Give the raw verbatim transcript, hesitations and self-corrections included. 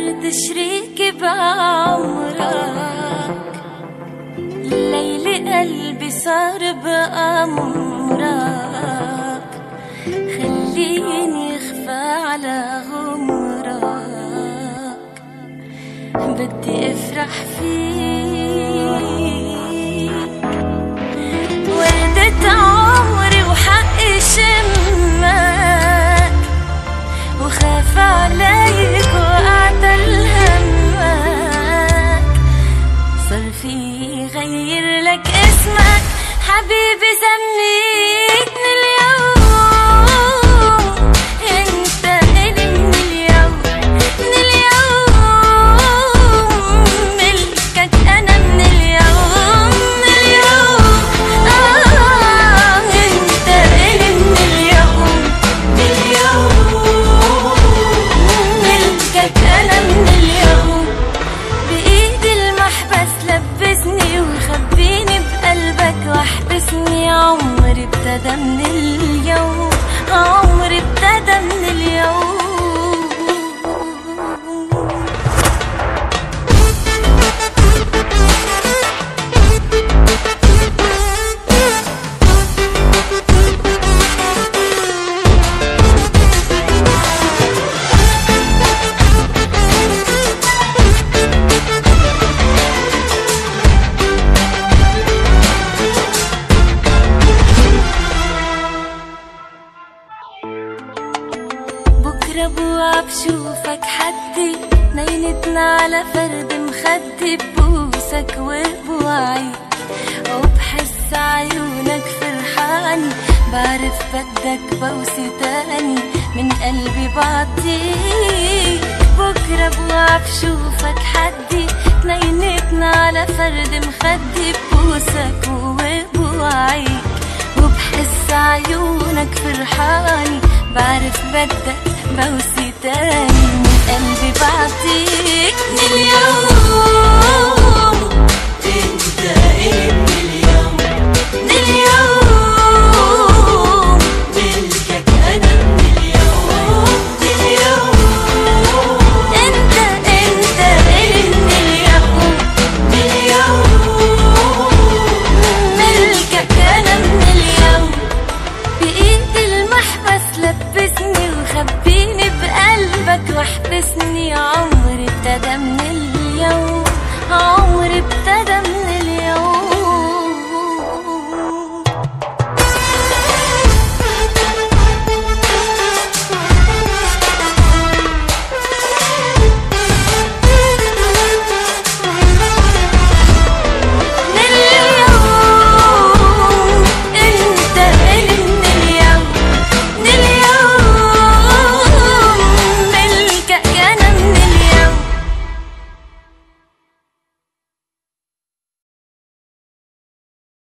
ورد شريكي بعمرك، ليلي قلبي صار بأمرك، خليني اخفى على غمرك، بدي افرح فيك. وردة عمري وحقي شمك، وخاف عليك وأعتل همك، صار في غير لك اسمك حبيبي، سميتني اليوم انت إلي من اليوم، من اليوم ملكك أنا من اليوم، من اليوم آه انت إلي من اليوم، من اليوم ملكك أنا من اليوم. بإيدي المحبس لبسني وخبيني بقلبك واحبسني، عمري ابتدى من اليوم، عمري ابتدى من اليوم. بكرة بوعى بشوفك حدي، نينتنا على فرد مخدي، ببوسك وبوعيك وبحس عيونك فرحاني، بعرف بدك بوسي تاني من قلبي بعطيك. بكرة بوعى بشوفك حدي، نينتنا على فرد مخدي، ببوسك وبوعيك وبحس عيونك فرحاني، بعرف بدك بوسي تاني من قلبي بعطيك من اليوم.